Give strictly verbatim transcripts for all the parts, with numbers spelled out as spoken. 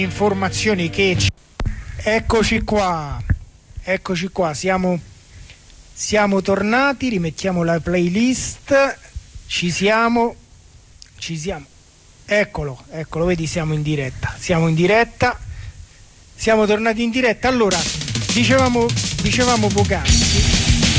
Informazioni che ci... eccoci qua eccoci qua siamo siamo tornati, rimettiamo la playlist, ci siamo ci siamo eccolo eccolo vedi, siamo in diretta siamo in diretta siamo tornati in diretta. Allora dicevamo dicevamo poc'anzi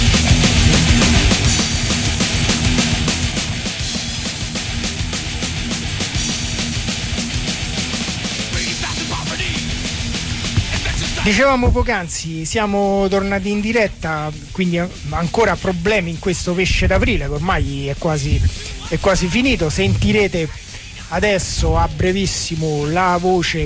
Dicevamo poc'anzi, siamo tornati in diretta, quindi ancora problemi in questo pesce d'aprile che ormai è quasi, è quasi finito. Sentirete adesso a brevissimo la voce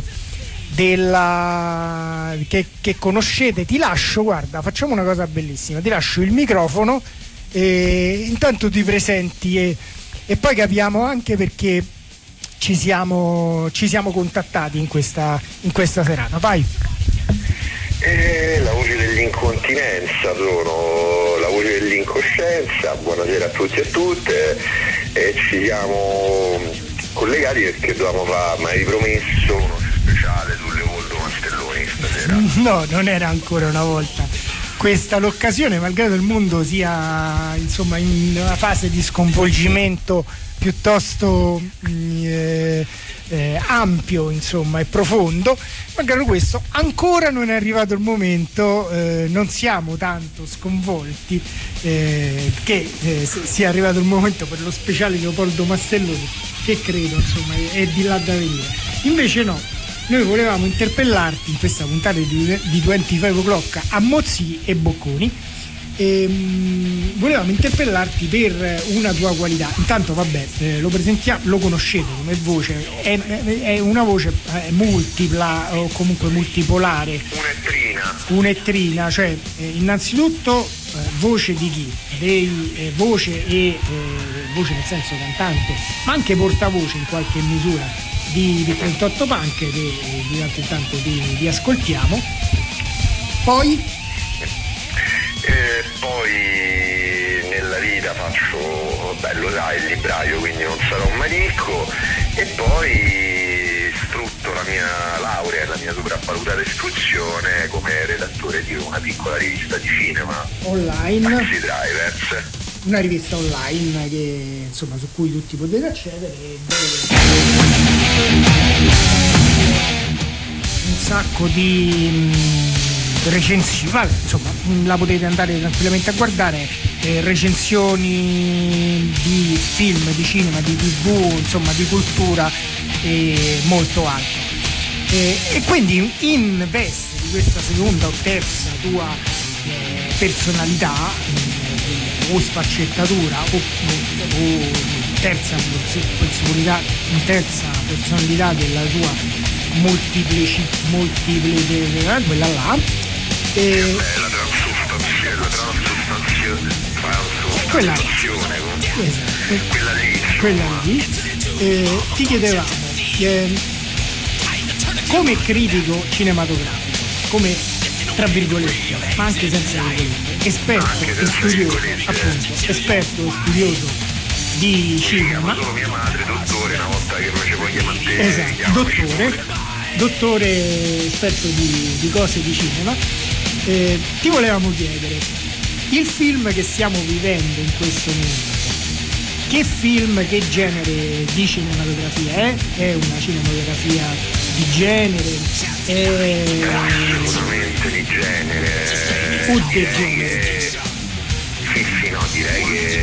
della che, che conoscete. Ti lascio, guarda, facciamo una cosa bellissima, ti lascio il microfono e intanto ti presenti e, e poi capiamo anche perché ci siamo, ci siamo contattati in questa, in questa serata. Vai. Eh, la voce dell'incontinenza, sono la voce dell'incoscienza. Buonasera a tutti e a tutte, e ci siamo collegati perché dovevamo fare, ma hai promesso uno speciale sulle Leopoldo Castelloni stasera. No, non era ancora una volta questa l'occasione, malgrado il mondo sia insomma in una fase di sconvolgimento piuttosto eh, eh, ampio, insomma, e profondo. Malgrado questo ancora non è arrivato il momento, eh, non siamo tanto sconvolti eh, che eh, sia arrivato il momento per lo speciale Leopoldo Castelloni, che credo insomma è di là da venire. Invece no, noi volevamo interpellarti in questa puntata di, di venticinque o'clock a Mozzi e Bocconi. E, mh, volevamo interpellarti per una tua qualità. Intanto vabbè, eh, lo presentiamo, lo conoscete come voce, è, è una voce eh, multipla o comunque multipolare, un'ettrina un'ettrina, cioè eh, innanzitutto eh, voce di chi? Dei, eh, voce e eh, voce nel senso cantante, ma anche portavoce in qualche misura di, di trentotto Punk che di tanto in tanto ti, ti ascoltiamo. Poi E poi nella vita faccio, beh, lo sai, il libraio, quindi non sarò mai ricco, e poi sfrutto la mia laurea e la mia sopravvalutata istruzione come redattore di una piccola rivista di cinema online, Taxi Drivers, una rivista online che insomma su cui tutti potete accedere e dove un sacco di recensioni, vabbè, insomma la potete andare tranquillamente a guardare, eh, recensioni di film, di cinema, di tv, insomma di cultura e molto altro. Eh, e quindi in veste di questa seconda o terza tua eh, personalità eh, o sfaccettatura o, o terza personalità, terza personalità della tua multiplici, multiple, quella là. E la transustanzione, la transustanzione, quella, transustanzione, esatto, quella lì, quella lì. E ti chiedevamo eh, come critico cinematografico, come tra virgolette, ma anche senza virgolette, esperto e studioso, appunto, esperto e studioso di cinema. Solo mia madre, dottore, una volta che mi ci voglio mantenere. Esatto, dottore, dottore esperto di, di cose di cinema. Eh, ti volevamo chiedere, il film che stiamo vivendo in questo momento, che film, che genere di cinematografia è? È una cinematografia di genere? È assolutamente di genere. O di genere? Che... Sì, sì, no, direi che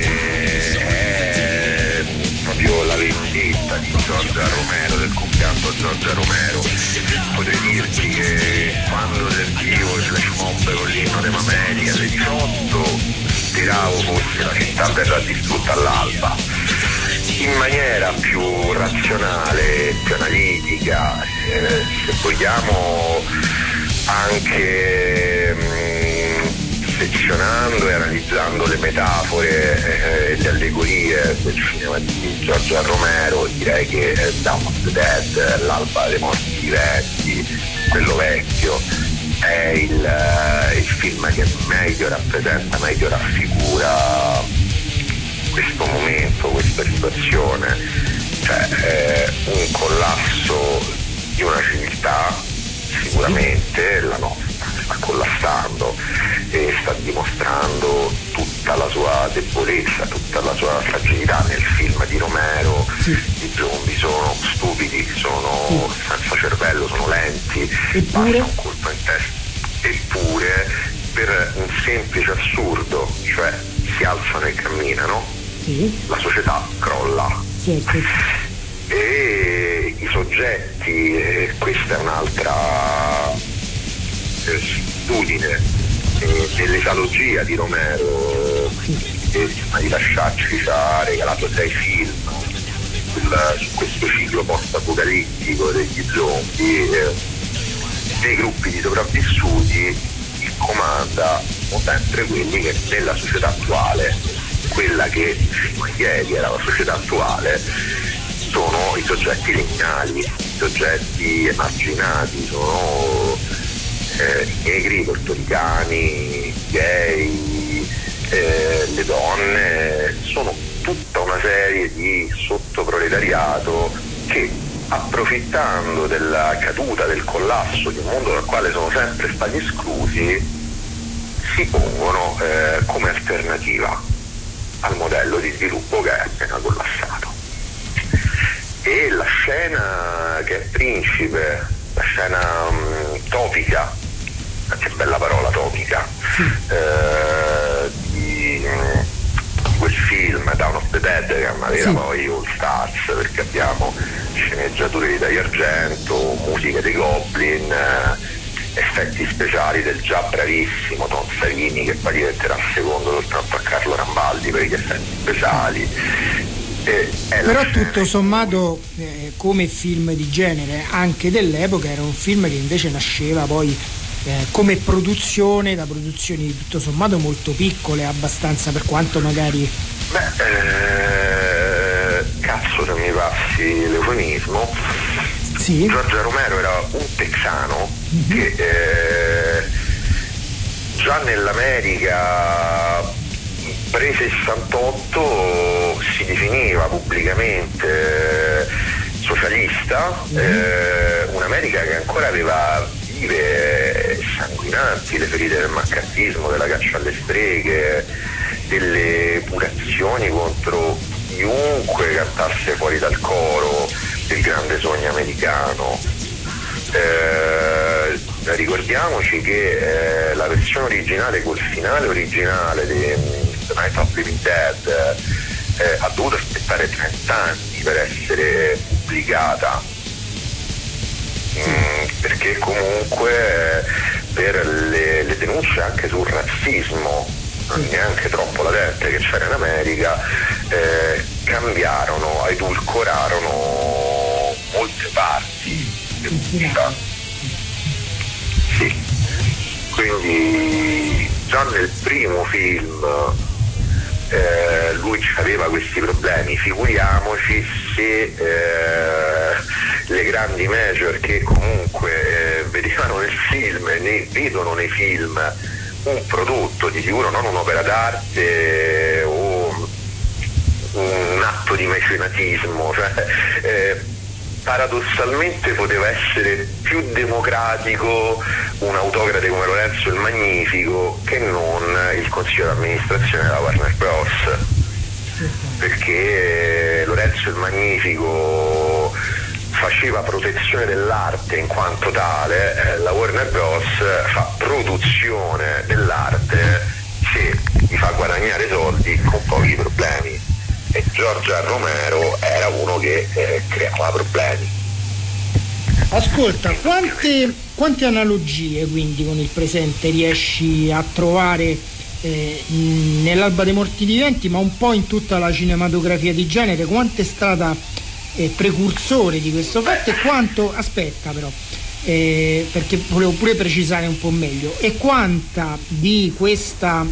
è proprio la vendetta di Giorgia Romero, del compianto Giorgia Romero. Potrei dirti che quando sentivo il flash mob con l'inno della America alle diciotto speravo fosse la città verrà distrutta all'alba, in maniera più razionale, più analitica, eh, se vogliamo anche mh, sezionando e analizzando le metafore e eh, le allegorie del cinema di Giorgio Romero. Direi che eh, Dawn of the Dead, l'alba dei morti viventi, quello vecchio, è il, eh, il film che meglio rappresenta, meglio raffigura questo momento, questa situazione, cioè eh, un collasso di una civiltà, sicuramente la nostra sta collassando e sta dimostrando tutta la sua debolezza, tutta la sua fragilità. Nel film di Romero sì. i zombie sono stupidi, sono sì. senza cervello, sono lenti, eppure basta un colpo in testa. Eppure, per un semplice assurdo, cioè si alzano e camminano, sì. la società crolla. Sì, sì. E i soggetti, eh, questa è un'altra eh, studine eh, dell'esalogia di Romero, eh, di lasciarci ci ha regalato sei film sul, su questo ciclo post-apocalittico degli zombie, eh, dei gruppi di sopravvissuti. Il comanda sono sempre quelli che nella società attuale, quella che fino a ieri era la società attuale, sono i soggetti lignali, i soggetti emarginati, sono eh, i negri, i portoricani, i gay, eh, le donne, sono tutta una serie di sottoproletariato che, approfittando della caduta, del collasso di un mondo dal quale sono sempre stati esclusi, si pongono eh, come alternativa al modello di sviluppo che è appena collassato. E la scena che è principe, la scena um, topica, che bella parola, topica, eh, di, di quel film Dawn of the Dead, che è una vera sì. poi all stars, perché abbiamo sceneggiature di Dario Argento, musiche dei Goblin, eh, effetti speciali del già bravissimo Tom Savini, che poi diventerà secondo soltanto a Carlo Rambaldi per gli effetti speciali. Eh, Però tutto sommato, eh, come film di genere anche dell'epoca, era un film che invece nasceva poi eh, come produzione da produzioni tutto sommato molto piccole, abbastanza, per quanto magari beh eh, cazzo, se mi passi l'eufemismo, sì. Giorgio Romero era un texano mm-hmm. che eh, già nell'America pre-sessantotto si definiva pubblicamente socialista, mm-hmm. eh, un'America che ancora aveva vive sanguinanti le ferite del maccartismo, della caccia alle streghe, delle purazioni contro chiunque cantasse fuori dal coro del grande sogno americano. Eh, ricordiamoci che eh, la versione originale col finale originale di The Night of the Living Dead eh, ha dovuto aspettare trenta anni per essere pubblicata, mm, perché comunque eh, per le, le denunce anche sul razzismo non neanche troppo latente che c'era in America, eh, cambiarono, edulcorarono molte parti del pubblicità. Sì, quindi già nel primo film eh, lui aveva questi problemi, figuriamoci se eh, le grandi major che comunque eh, vedevano nel film, ne vedono nei film un prodotto, di sicuro non un'opera d'arte o un atto di mecenatismo, cioè, eh, paradossalmente poteva essere più democratico un autocrate come Lorenzo il Magnifico che non il consiglio d'amministrazione della Warner Bros, perché Lorenzo il Magnifico faceva protezione dell'arte in quanto tale, eh, la Warner Bros fa produzione dell'arte se gli fa guadagnare soldi con pochi problemi, e Giorgio Romero era uno che eh, creava problemi. Ascolta, quante, quante analogie quindi con il presente riesci a trovare eh, nell'Alba dei Morti Viventi, ma un po' in tutta la cinematografia di genere? Quanto è stata eh, precursore di questo fatto e quanto, aspetta però, eh, perché volevo pure precisare un po' meglio, e quanta di questa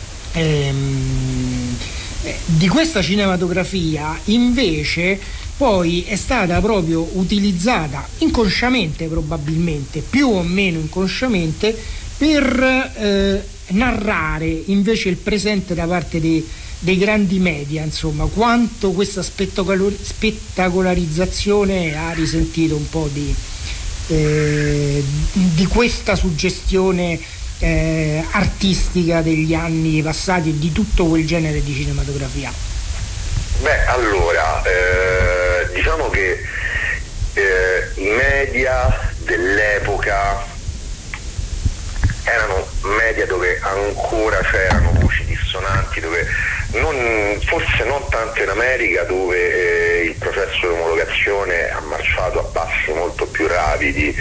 ehm, di questa cinematografia invece poi è stata proprio utilizzata inconsciamente, probabilmente più o meno inconsciamente, per eh, narrare invece il presente da parte dei, dei grandi media. Insomma, quanto questa spettacolarizzazione ha risentito un po' di eh, di questa suggestione eh, artistica degli anni passati e di tutto quel genere di cinematografia? Beh, allora, eh, diciamo che eh, i media dell'epoca erano media dove ancora c'erano voci dissonanti, dove non, forse non tanto in America, dove eh, il processo di omologazione ha marciato a passi molto più rapidi,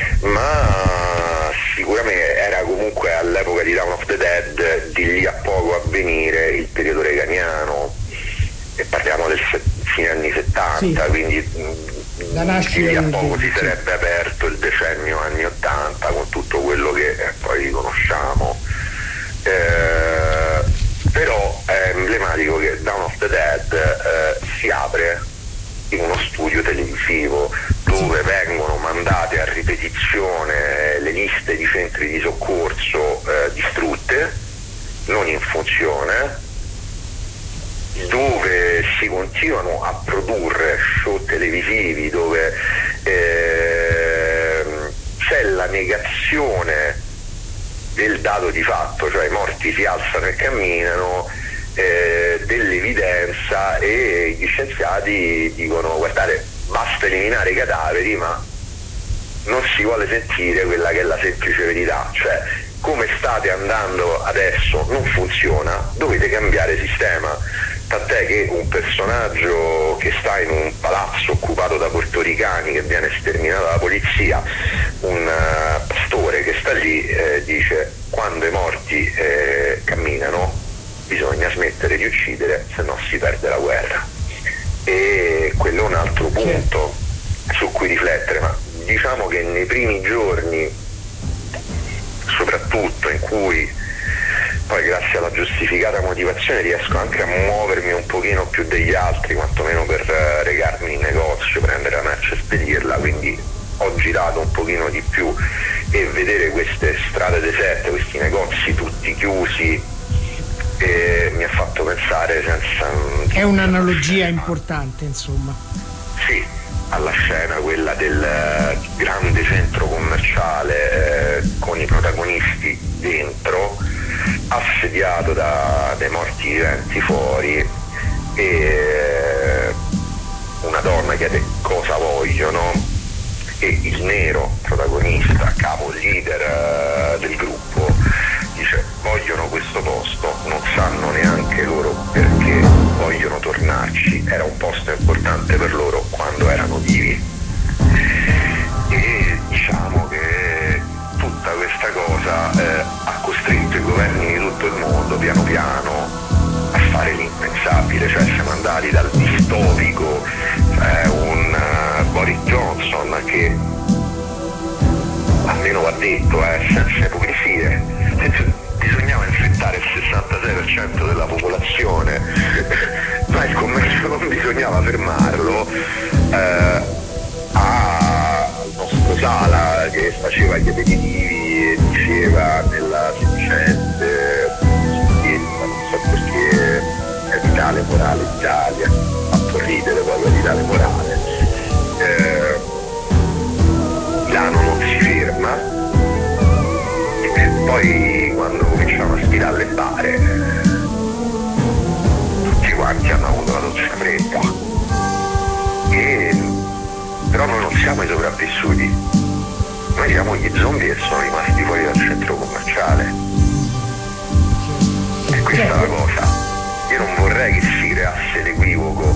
ma sicuramente era comunque all'epoca di Dawn of the Dead, di lì a poco a venire il periodo reganiano, e parliamo del se- fine anni settanta, sì. Quindi la nascita di lì a poco del... si sarebbe aperto il decennio anni ottanta con tutto quello che eh, poi conosciamo. Eh, però è emblematico che Dawn of the Dead eh, si apre in uno studio televisivo dove sì. vengono mandate a ripetizione le liste di centri di soccorso eh, distrutte, non in funzione, dove si continuano a produrre show televisivi dove eh, c'è la negazione del dato di fatto, cioè i morti si alzano e camminano, eh, dell'evidenza, e gli scienziati dicono: guardate, basta eliminare i cadaveri, ma non si vuole sentire quella che è la semplice verità, cioè come state andando adesso non funziona, dovete cambiare sistema. Tant'è che un personaggio che sta in un palazzo occupato da portoricani, che viene sterminato dalla polizia, un uh, pastore che sta lì eh, dice: quando i morti eh, camminano bisogna smettere di uccidere, se no si perde la guerra. E quello è un altro punto su cui riflettere, ma diciamo che nei primi giorni, soprattutto, in cui poi grazie alla giustificata motivazione riesco anche a muovermi un pochino più degli altri, quantomeno per uh, recarmi in negozio, prendere la merce e spedirla, quindi ho girato un pochino di più, e vedere queste strade deserte, questi negozi tutti chiusi, eh, mi ha fatto pensare senza... È un'analogia importante, insomma. Sì, alla scena quella del uh, grande centro commerciale eh, con i protagonisti dentro, assediato da dei morti viventi fuori, e una donna chiede cosa vogliono, e il nero protagonista, capo leader uh, del gruppo, dice: vogliono questo posto, non sanno neanche loro perché vogliono tornarci, era un posto importante per loro quando erano vivi. E diciamo che tutta questa cosa eh, ha costretto i governi di tutto il mondo piano piano a fare l'impensabile, cioè siamo andati dal distopico, cioè un uh, Boris Johnson che, almeno va detto, eh, senza ipocrisie, bisognava infettare il sessantasei per cento della popolazione, ma il commercio non bisognava fermarlo, eh, al nostro Sala che faceva gli aperitivi e diceva nella sedicente, non so perché, è vitale morale Italia, ha fatto ridere poi la vitale morale, eh, Milano non si ferma, e poi quando cominciamo a spirare le bare tutti quanti hanno avuto la doccia fredda, e però noi non siamo i sopravvissuti, noi siamo gli zombie che sono rimasti fuori dal centro commerciale, e questa è la cosa. Io non vorrei che si creasse l'equivoco,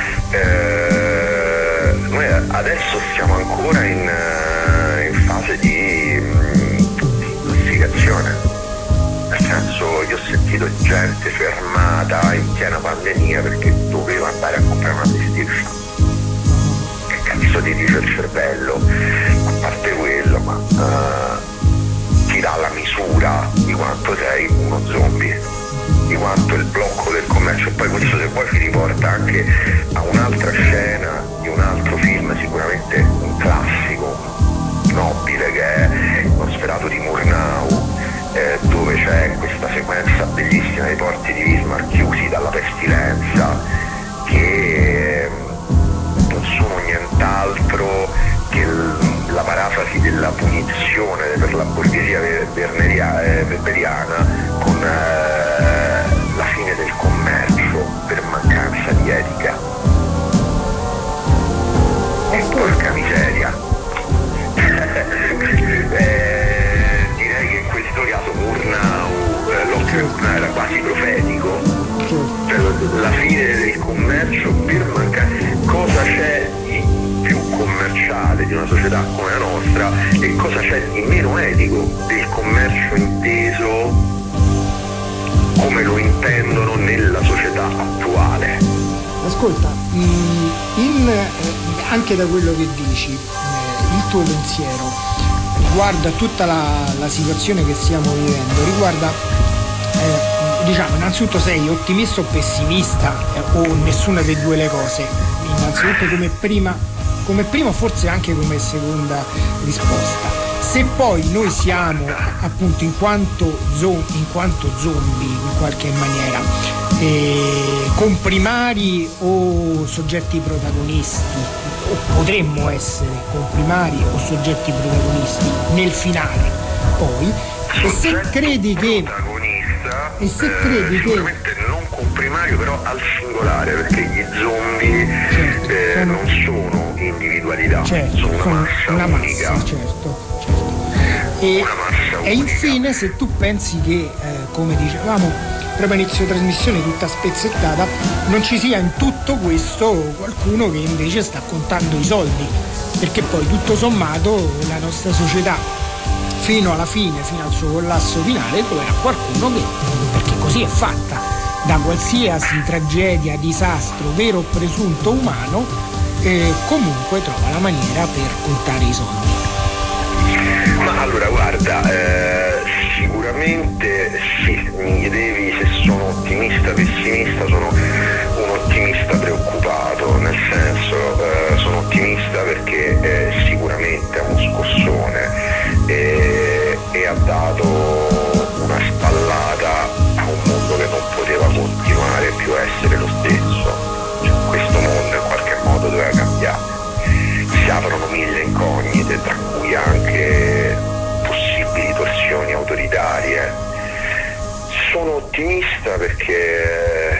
eh, noi adesso siamo ancora in, in fase di investigazione, nel senso, io ho sentito gente fermata in piena pandemia perché doveva andare a comprare una PlayStation. Che cazzo ti dice il cervello? A parte quello, ma uh, ti dà la misura di quanto sei uno zombie, di quanto il blocco del commercio. E poi questo, se poi ci riporta anche a un'altra scena di un altro film, sicuramente un classico nobile, che è Nosferatu di Murnau, eh, dove c'è questa sequenza bellissima dei porti di Bismarck chiusi dalla pestilenza, che non sono nient'altro che l- la parafrasi definizione per la borghesia weberiana con eh, la fine del commercio per mancanza di etica. E porca miseria. eh, direi che in questo caso Murnau, eh, l'occhio di Murnau era quasi profetico, cioè la fine del commercio per mancanza. Cosa c'è di più commerciale di una società come la nostra e cosa c'è di meno etico del commercio inteso come lo intendono nella società attuale? Ascolta, in, eh, anche da quello che dici, eh, il tuo pensiero riguarda tutta la, la situazione che stiamo vivendo, riguarda, eh, diciamo, innanzitutto sei ottimista o pessimista, eh, o nessuna delle due le cose, innanzitutto come prima, come prima forse anche come seconda risposta. Se poi noi siamo appunto in quanto, zo- in quanto zombie in qualche maniera, eh, comprimari o soggetti protagonisti, o potremmo essere comprimari o soggetti protagonisti nel finale, poi, e se credi che e se credi eh, sicuramente che non comprimario, però al singolare, perché gli zombie, certo, eh, sono... non sono individualità, certo, sono una sono massa una unica. Massa, certo, certo. E, una massa e infine, se tu pensi che, eh, come dicevamo proprio inizio trasmissione tutta spezzettata, non ci sia in tutto questo qualcuno che invece sta contando i soldi, perché poi tutto sommato la nostra società fino alla fine, fino al suo collasso finale, troverà qualcuno che, perché così è fatta, da qualsiasi tragedia, disastro, vero o presunto umano, eh, comunque trova la maniera per contare i soldi. Ma allora guarda, eh, sicuramente sì, mi chiedevi se sono ottimista, pessimista, sono un ottimista preoccupato, nel senso eh, sono ottimista perché eh, sicuramente è uno scossone e, e ha dato una spallata a un mondo che non poteva continuare più a essere lo stesso, cioè, questo mondo in qualche modo doveva cambiare. Si aprono mille incognite, tra cui anche possibili torsioni autoritarie. Sono ottimista perché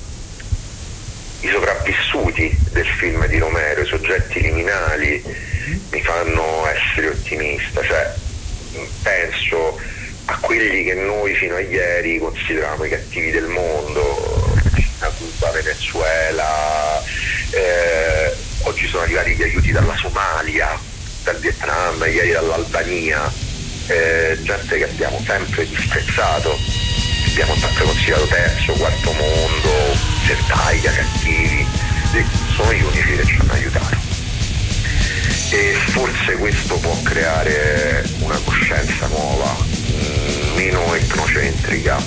i sopravvissuti del film di Romero, i soggetti liminali, mi fanno essere ottimista, cioè penso a quelli che noi fino a ieri consideravamo i cattivi del mondo, la Cuba, Venezuela, eh, oggi sono arrivati gli aiuti dalla Somalia, dal Vietnam, ieri dall'Albania, eh, gente che abbiamo sempre disprezzato, abbiamo sempre considerato terzo, quarto mondo, settaia, cattivi, sono gli unici che ci hanno aiutato. E forse questo può creare una coscienza nuova, meno etnocentrica,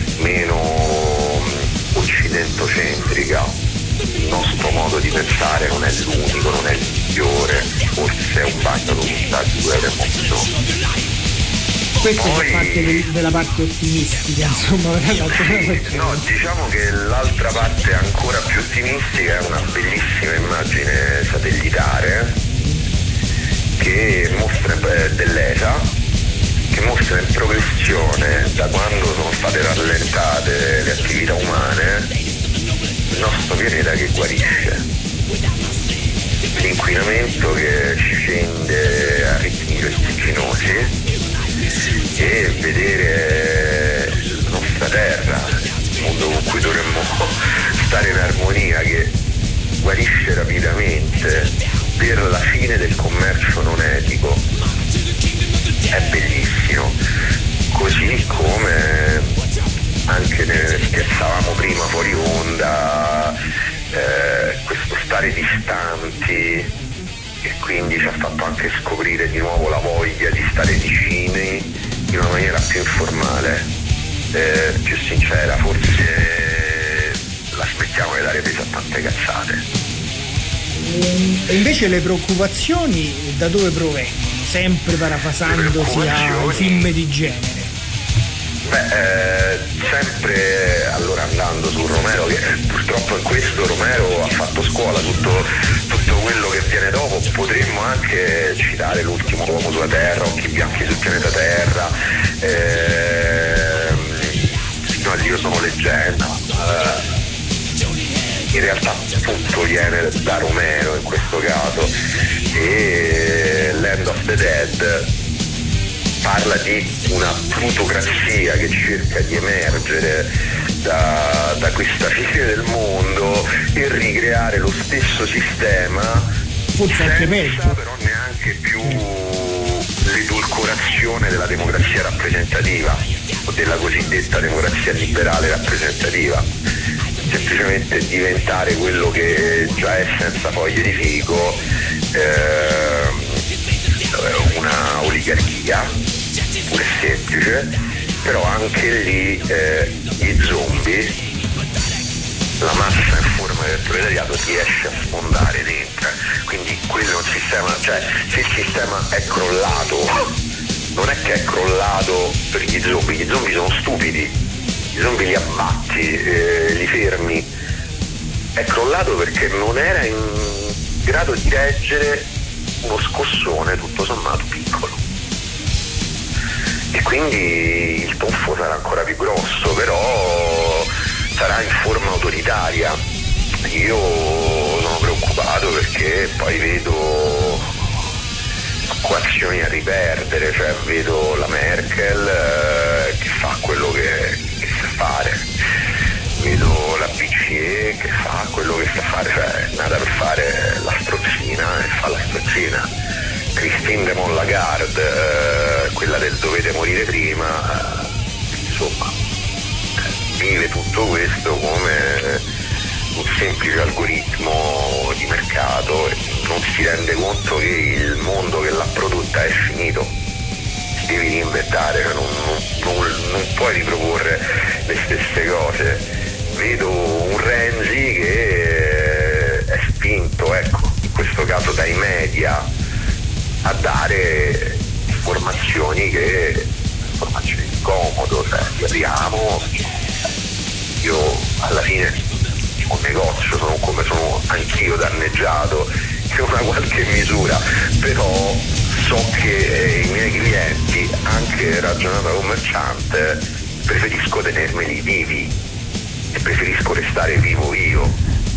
meno occidentocentrica. Il nostro modo di pensare non è l'unico, non è il migliore, forse è un bagno d'umiltà di cui avremmo bisogno. Questa Poi, è parte del, della parte ottimistica, insomma. Sì, no, diciamo che l'altra parte ancora più ottimistica è una bellissima immagine satellitare che mostra eh, dell'E S A, che mostra in progressione da quando sono state rallentate le attività umane il nostro pianeta che guarisce, l'inquinamento che ci scende a ritmi vertiginosi e vedere la nostra terra, il mondo con cui dovremmo stare in armonia, che guarisce rapidamente per la fine del commercio non etico. È bellissimo, così come anche ne scherzavamo prima fuori onda, eh, questo stare distanti, che quindi ci ha fatto anche scoprire di nuovo la voglia di stare vicini in una maniera più informale, eh, più sincera. Forse la smettiamo di dare peso a tante cazzate. E invece le preoccupazioni da dove provengono? Sempre parafasandosi a film di genere. Beh, eh, sempre allora andando su Romero, che purtroppo in questo Romero ha fatto scuola, tutto, tutto quello che viene dopo potremmo anche citare L'ultimo uomo sulla Terra, Occhi bianchi sul pianeta Terra, ehm, fino all'Io sono leggenda. Eh, in realtà tutto viene da Romero in questo caso, e Land of the Dead parla di una plutocrazia che cerca di emergere da, da questa fine del mondo e ricreare lo stesso sistema, forse anche meglio, però neanche più l'edulcorazione della democrazia rappresentativa o della cosiddetta democrazia liberale rappresentativa, semplicemente diventare quello che già è senza foglie di fico, eh, una oligarchia, pure semplice, però anche lì eh, gli zombie, la massa in forma del proletariato riesce a sfondare dentro, quindi quello è un sistema, cioè se il sistema è crollato, non è che è crollato per gli zombie, gli zombie sono stupidi, i zombie li abbatti, eh, li fermi, è crollato perché non era in grado di reggere uno scossone tutto sommato piccolo, e quindi il tonfo sarà ancora più grosso, però sarà in forma autoritaria. Io sono preoccupato perché poi vedo coazioni a riperdere, cioè vedo la Merkel eh, che fa quello che, che sa fare, vedo la B C E che fa quello che sa fare, cioè è nata per fare la strozzina e fa la strozzina. Christine de Lagarde, eh, quella del dovete morire prima, eh, insomma vive tutto questo come un semplice algoritmo di mercato e non si rende conto che il mondo che l'ha prodotta è finito, si devi reinventare, cioè non, non, non, non puoi riproporre le stesse cose. Vedo un Renzi che è spinto, ecco, in questo caso dai media, a dare informazioni che informazioni di comodo, cioè parliamo, io alla fine ho un negozio, sono come sono anch'io danneggiato in una qualche misura, però so che i miei clienti, anche ragionando da commerciante, preferisco tenermeli vivi e preferisco restare vivo io.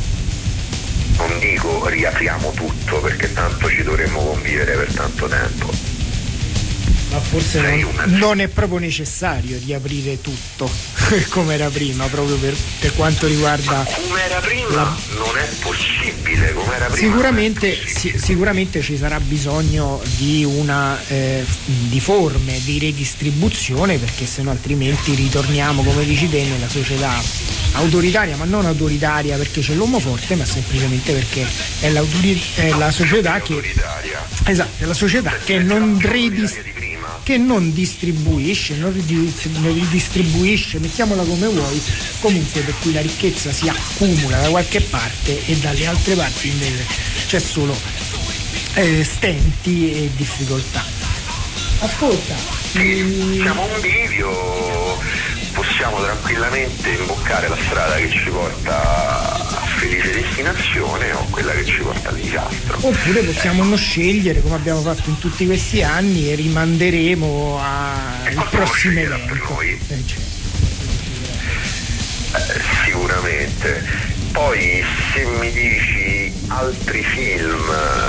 Non dico riapriamo tutto perché tanto ci dovremmo convivere per tanto tempo. Ma forse non, non è proprio necessario riaprire tutto come era prima, proprio per, per quanto riguarda. Come era prima la... non è possibile, come era prima. Sicuramente, si, sicuramente ci sarà bisogno di una eh, di forme di redistribuzione, perché sennò altrimenti ritorniamo, come dici te, nella società autoritaria, ma non autoritaria perché c'è l'uomo forte, ma semplicemente perché è, è la società che esatto, è la società che non redistribuisce, che non distribuisce, non ridistribuisce, mettiamola come vuoi, comunque, per cui la ricchezza si accumula da qualche parte e dalle altre parti invece c'è solo eh, stenti e difficoltà. Ascolta, sì, siamo un bivio, possiamo tranquillamente imboccare la strada che ci porta a felice destinazione o quella che ci porta al disastro. Oppure possiamo non scegliere, come abbiamo fatto in tutti questi anni, e rimanderemo al prossimo evento. Eh, sicuramente. Poi se mi dici altri film,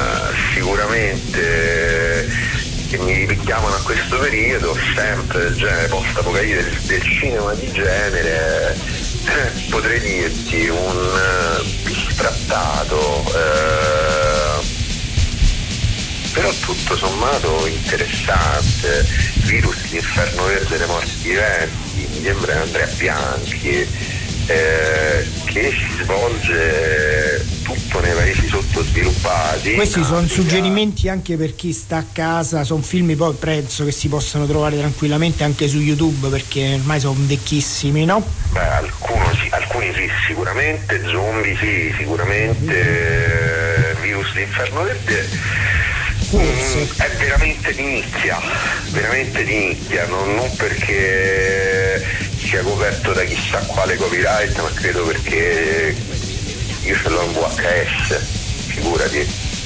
sicuramente che mi richiamano a questo periodo, sempre del genere post-apocalittico, del, del cinema di genere, eh, potrei dirti un uh, bistrattato, eh, però tutto sommato interessante, Virus, l'Inferno Verde delle Morti Viventi, mi sembra Andrea Bianchi, eh, che si svolge tutto nei paesi sottosviluppati. Questi sono suggerimenti anche per chi sta a casa, sono film poi penso che si possano trovare tranquillamente anche su YouTube, perché ormai sono vecchissimi, no? Beh, alcuno sì, alcuni sì, sicuramente, Zombie sì, sicuramente, eh, Virus l'Inferno Verde mm, è veramente di nicchia, veramente di nicchia, non, non perché sia coperto da chissà quale copyright, ma credo perché io ce l'ho in V H S, figurati,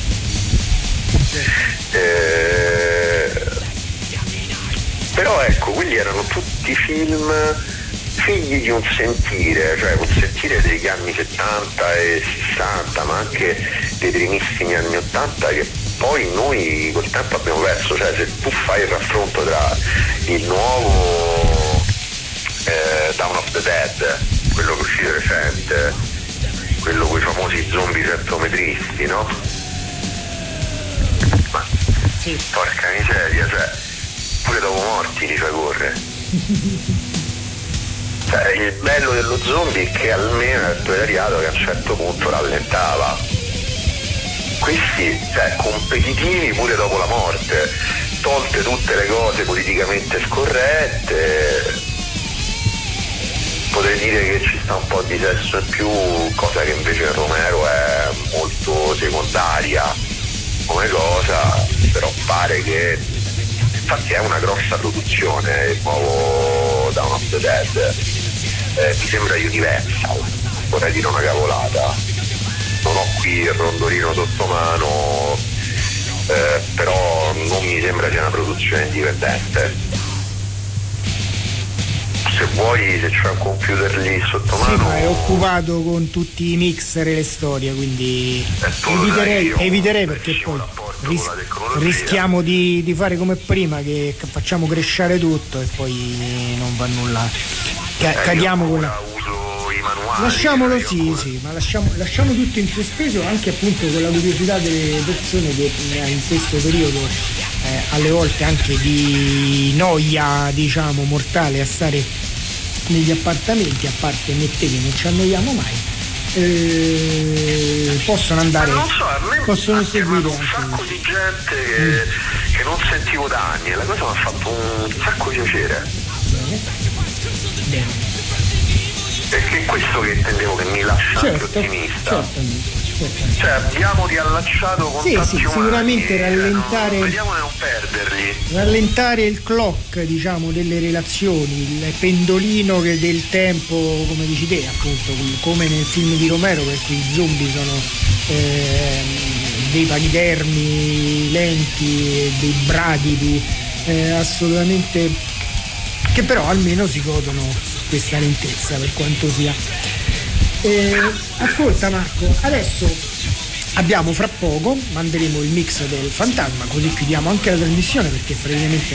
eh, però ecco, quelli erano tutti film figli di un sentire, cioè un sentire degli anni settanta e sessanta, ma anche dei primissimi anni ottanta, che poi noi col tempo abbiamo perso. Cioè, se tu fai il raffronto tra il nuovo eh, Dawn of the Dead, quello che è uscito recente, quello con i famosi zombie centometristi, no? Ma sì, porca miseria, cioè pure dopo morti li fai correre. Cioè, il bello dello zombie è che almeno è arrivato che a un certo punto rallentava. Questi, cioè, competitivi pure dopo la morte, tolte tutte le cose politicamente scorrette, potrei dire che ci sta un po' di sesso in più, cosa che invece Romero è molto secondaria come cosa, però pare che, infatti è una grossa produzione il nuovo Dawn of the Dead, eh, mi sembra Universal, vorrei dire una cavolata, non ho qui il rondolino sotto mano, eh, però non mi sembra sia una produzione indipendente. Se vuoi, se c'è un computer lì sotto mano. Sì, ma è occupato con tutti i mixer e le storie, quindi eviterei, eviterei perché poi ris- rischiamo di, di fare come prima, che facciamo crescere tutto e poi non va nulla. Ca- eh, cadiamo con la... uso i manuali. Lasciamolo, sì, sì, ma lasciamo, lasciamo tutto in sospeso, anche appunto con la curiosità delle persone che in questo periodo eh, alle volte anche di noia, diciamo, mortale a stare negli appartamenti, a parte me te che non ci annoiamo mai, eh, possono andare, ma non so, a me possono seguire un sacco di gente che, mm. che non sentivo da anni, e la cosa mi ha fatto un sacco di piacere. Bene. Bene. Perché è questo che intendevo, che mi lascia certo, anche ottimista. Certamente, certamente. Cioè abbiamo riallacciato con sì, tanti sì, umani, sicuramente rallentare, non, vediamo di non perderli. Rallentare il clock, diciamo, delle relazioni, il pendolino che del tempo, come dici te, appunto, come nel film di Romero, per cui i zombie sono eh, dei pachidermi lenti, dei bradipi eh, assolutamente, che però almeno si godono questa lentezza, per quanto sia. Eh, ascolta Marco, adesso abbiamo, fra poco manderemo il mix del Fantasma, così chiudiamo anche la trasmissione, perché praticamente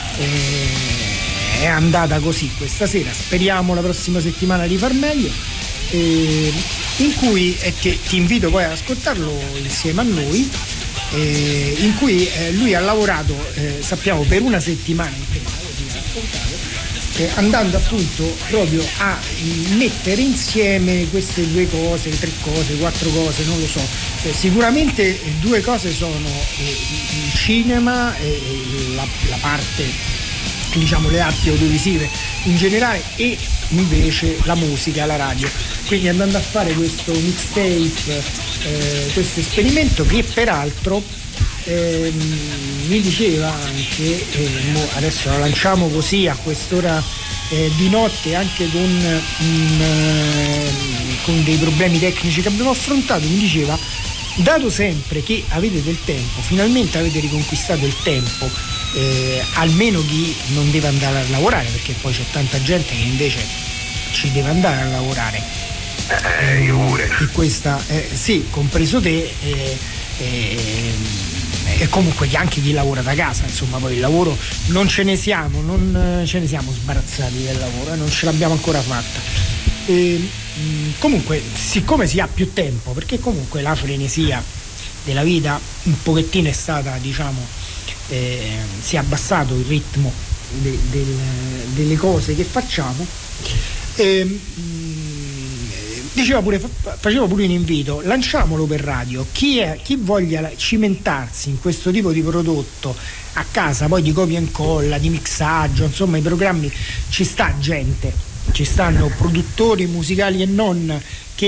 eh, è andata così questa sera. Speriamo la prossima settimana di far meglio, eh, in cui eh, ti, ti invito poi ad ascoltarlo insieme a noi, eh, in cui eh, lui ha lavorato, eh, sappiamo, per una settimana intera, così ha raccontato, Eh, andando appunto proprio a mettere insieme queste due cose, tre cose, quattro cose, non lo so. Eh, sicuramente eh, due cose sono eh, il cinema, eh, la, la parte, diciamo, le arti audiovisive in generale, e invece la musica, la radio. Quindi andando a fare questo mixtape, eh, questo esperimento che peraltro Eh, mi diceva anche, eh, adesso la lanciamo così a quest'ora eh, di notte, anche con, mh, eh, con dei problemi tecnici che abbiamo affrontato, mi diceva, dato sempre che avete del tempo, finalmente avete riconquistato il tempo, eh, almeno chi non deve andare a lavorare, perché poi c'è tanta gente che invece ci deve andare a lavorare, eh, io pure. E questa, eh, sì, compreso te, eh, eh, e comunque anche chi lavora da casa, insomma, poi il lavoro non ce ne siamo, non ce ne siamo sbarazzati del lavoro, eh, non ce l'abbiamo ancora fatta. E, mh, comunque, siccome si ha più tempo, perché comunque la frenesia della vita un pochettino è stata, diciamo, eh, si è abbassato il ritmo de, del, delle cose che facciamo. E, mh, Diceva pure, faceva pure un invito, lanciamolo per radio, chi, è, chi voglia cimentarsi in questo tipo di prodotto a casa, poi di copia e incolla, di mixaggio, insomma i programmi, ci sta gente, ci stanno produttori musicali e non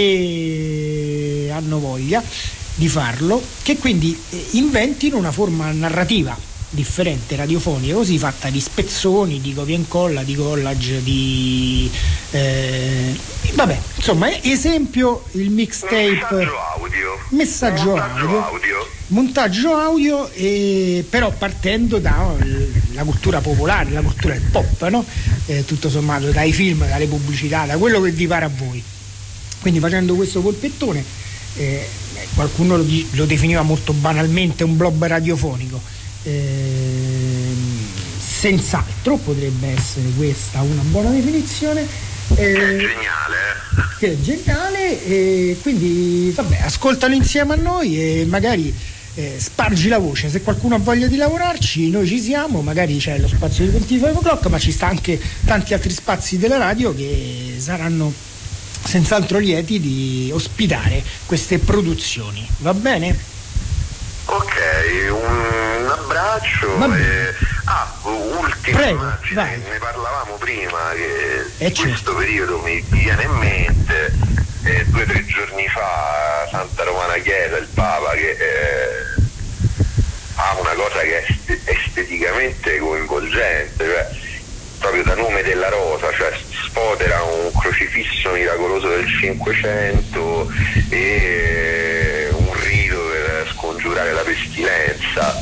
che hanno voglia di farlo, che quindi inventino una forma narrativa differente, radiofonica, così, fatta di spezzoni, di copia e incolla, di collage, di eh, vabbè, insomma, esempio il mixtape, messaggio audio, messaggio montaggio audio, audio. montaggio audio, e però partendo dalla cultura popolare, la cultura del pop, no? Eh, tutto sommato, dai film, dalle pubblicità, da quello che vi pare a voi. Quindi facendo questo polpettone, eh, qualcuno lo, lo definiva molto banalmente un blob radiofonico, eh, senz'altro potrebbe essere questa una buona definizione. Eh, che è geniale, eh? Che è geniale, e quindi vabbè, ascoltalo insieme a noi e magari eh, spargi la voce. Se qualcuno ha voglia di lavorarci, noi ci siamo, magari c'è lo spazio di venticinque o'clock, ma ci sta anche tanti altri spazi della radio che saranno senz'altro lieti di ospitare queste produzioni. Va bene? Ok, un, un abbraccio. E... ah, ultima Prego, immagine, vai. ne parlavamo prima, che E in questo periodo mi viene in mente, eh, due o tre giorni fa Santa Romana Chiesa, il Papa, che eh, ha una cosa che è est- esteticamente coinvolgente, cioè proprio da nome della rosa, cioè sfodera un crocifisso miracoloso del Cinquecento e un rito per scongiurare la pestilenza.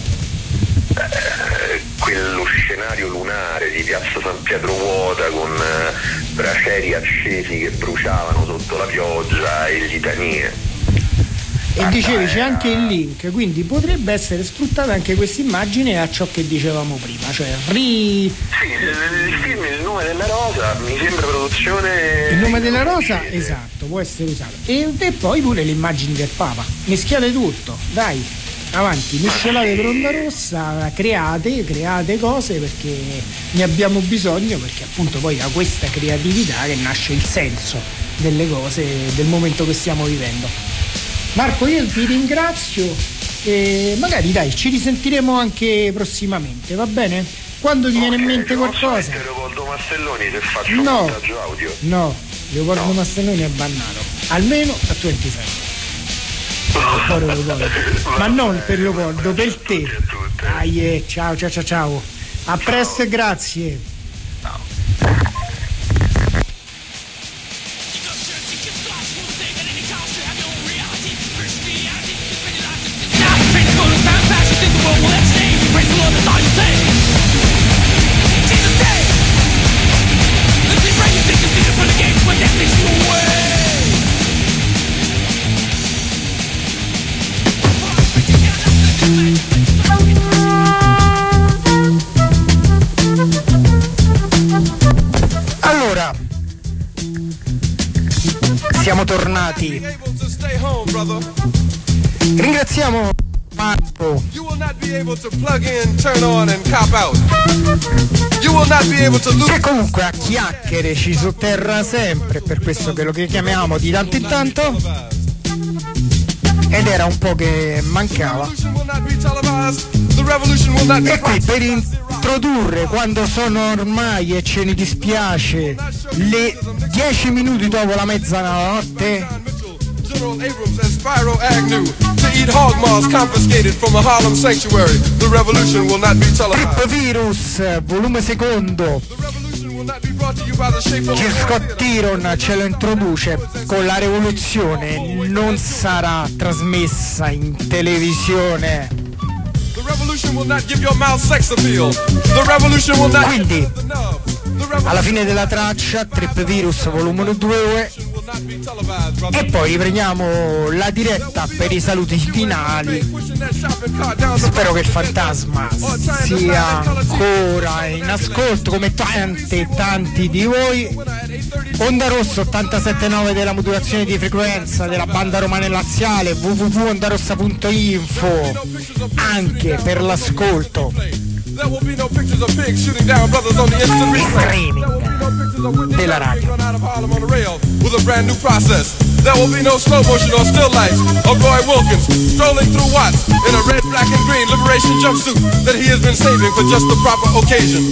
Eh, quello scenario lunare di piazza San Pietro vuota con eh, bracieri accesi che bruciavano sotto la pioggia e litanie. E ah, dicevi c'è anche il link, quindi potrebbe essere sfruttata anche questa immagine a ciò che dicevamo prima, cioè ri... Sì, il, il film Il nome della rosa mi sembra produzione... Il nome della rosa, esatto, può essere usato. E, e poi pure le immagini del Papa, mischiate tutto, dai, avanti, miscelate per Onda Rossa, create, create cose, perché ne abbiamo bisogno, perché appunto poi da questa creatività che nasce il senso delle cose, del momento che stiamo vivendo. Marco, io ti ringrazio e magari dai, ci risentiremo anche prossimamente, va bene? Quando ti okay, viene in mente qualcosa. So Leopoldo Mastelloni se faccio no, un montaggio audio. No, Leopoldo no. Mastelloni è bannato, almeno a ventisei. Ma non per Leopoldo, per te. Dai, eh, ciao ciao ciao ciao. A presto e grazie. Ciao. Allora, siamo tornati. Ringraziamo Marco, che comunque a chiacchiere ci sotterra sempre, per questo che lo chiamiamo di tanto in tanto, ed era un po' che mancava. E qui per introdurre, quando sono ormai, e ce ne dispiace, le dieci minuti dopo la mezzanotte, General Abrams and Spyro Agnew to eat hog maws confiscated from a Harlem sanctuary. The revolution will not be televised. Trip Virus, volume secondo. Gil Scott Tyron ce lo introduce con La rivoluzione non sarà trasmessa in televisione. Quindi alla fine della traccia Trip Virus volume due, e poi riprendiamo la diretta per i saluti finali. Spero che il fantasma sia ancora in ascolto come tanti e tanti di voi. Onda Rossa ottantasette nove della modulazione di frequenza della banda romana e laziale, w w w punto ondarossa punto info, anche per l'ascolto streaming della radio. There will be no slow motion or still lights of Roy Wilkins strolling through Watts in a red, black, and green liberation jumpsuit that he has been saving for just the proper occasion.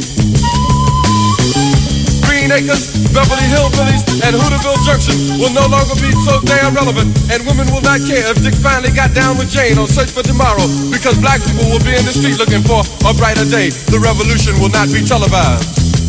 Green Acres, Beverly Hillbillies, and Hooterville Junction will no longer be so damn relevant, and women will not care if Dick finally got down with Jane on Search for Tomorrow, because black people will be in the street looking for a brighter day. The revolution will not be televised.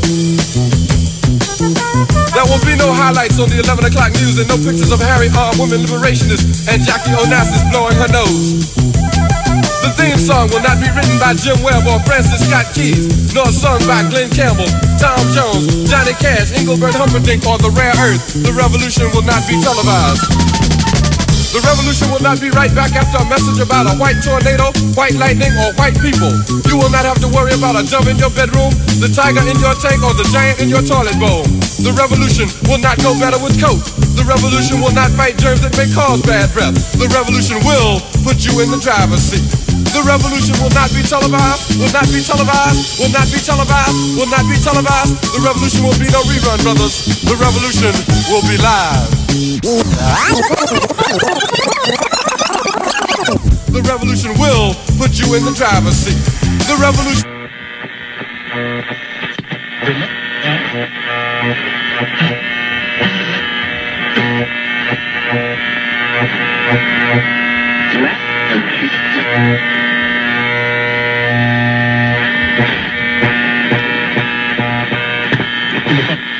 There will be no highlights on the eleven o'clock news and no pictures of Harry armed women liberationists and Jackie Onassis blowing her nose. The theme song will not be written by Jim Webb or Francis Scott Keys, nor sung by Glenn Campbell, Tom Jones, Johnny Cash, Engelbert Humperdinck, or The Rare Earth. The revolution will not be televised. The revolution will not be right back after a message about a white tornado, white lightning, or white people. You will not have to worry about a dove in your bedroom, the tiger in your tank, or the giant in your toilet bowl. The revolution will not go better with Coke. The revolution will not fight germs that may cause bad breath. The revolution will put you in the driver's seat. The revolution will not be televised, will not be televised, will not be televised, will not be televised. The revolution will be no rerun, brothers. The revolution will be live. The revolution will put you in the driver's seat. The revolution. Thank you.